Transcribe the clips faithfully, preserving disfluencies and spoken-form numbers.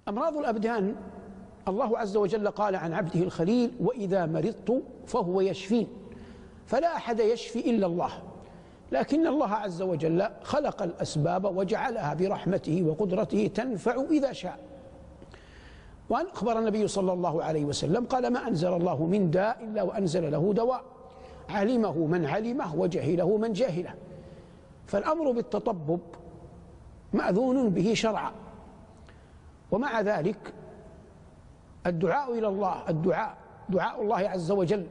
أمراض الأبدان الله عز وجل قال عن عبده الخليل: وإذا مرضت فهو يشفين. فلا أحد يشفي إلا الله، لكن الله عز وجل خلق الأسباب وجعلها برحمته وقدرته تنفع إذا شاء. وأن أخبر النبي صلى الله عليه وسلم قال: ما أنزل الله من داء إلا وأنزل له دواء، علمه من علمه وجهله من جهله. فالأمر بالتطبب مأذون به شرعا، ومع ذلك الدعاء إلى الله، الدعاء دعاء الله عز وجل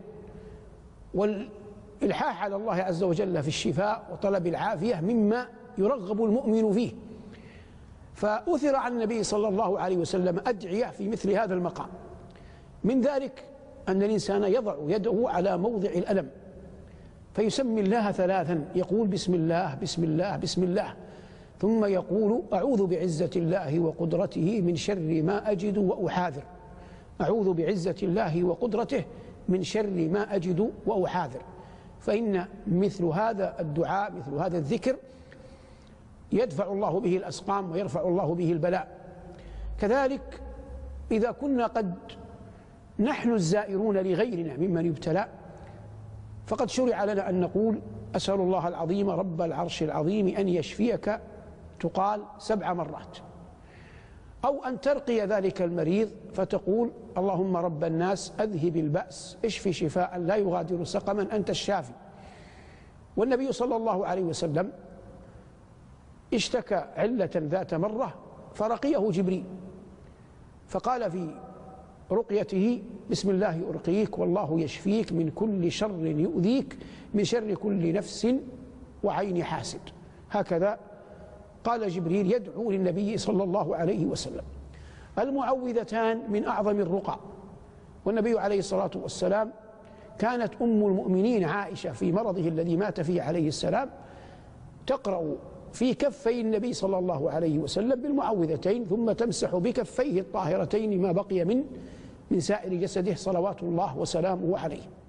والإلحاح على الله عز وجل في الشفاء وطلب العافية مما يرغب المؤمن فيه. فأثر عن النبي صلى الله عليه وسلم أدعية في مثل هذا المقام، من ذلك أن الإنسان يضع يده على موضع الألم فيسمي الله ثلاثا، يقول: بسم الله بسم الله بسم الله، ثم يقول: أعوذ بعزة الله وقدرته من شر ما أجد وأحاذر، أعوذ بعزة الله وقدرته من شر ما أجد وأحاذر. فإن مثل هذا الدعاء، مثل هذا الذكر، يدفع الله به الأسقام ويرفع الله به البلاء. كذلك إذا كنا قد نحن الزائرون لغيرنا ممن يبتلى، فقد شرع لنا أن نقول: أسأل الله العظيم رب العرش العظيم أن يشفيك، تقال سبع مرات. أو أن ترقي ذلك المريض فتقول: اللهم رب الناس أذهب البأس اشفي شفاء لا يغادر سقما أنت الشافي. والنبي صلى الله عليه وسلم اشتكى علة ذات مرة فرقيه جبريل، فقال في رقيته: بسم الله أرقيك والله يشفيك من كل شر يؤذيك، من شر كل نفس وعين حاسد. هكذا قال جبريل يدعو للنبي صلى الله عليه وسلم. المعوذتان من أعظم الرقى، والنبي عليه الصلاة والسلام كانت أم المؤمنين عائشة في مرضه الذي مات فيه عليه السلام تقرأ في كفي النبي صلى الله عليه وسلم بالمعوذتين، ثم تمسح بكفيه الطاهرتين ما بقي من من سائر جسده صلوات الله وسلامه عليه.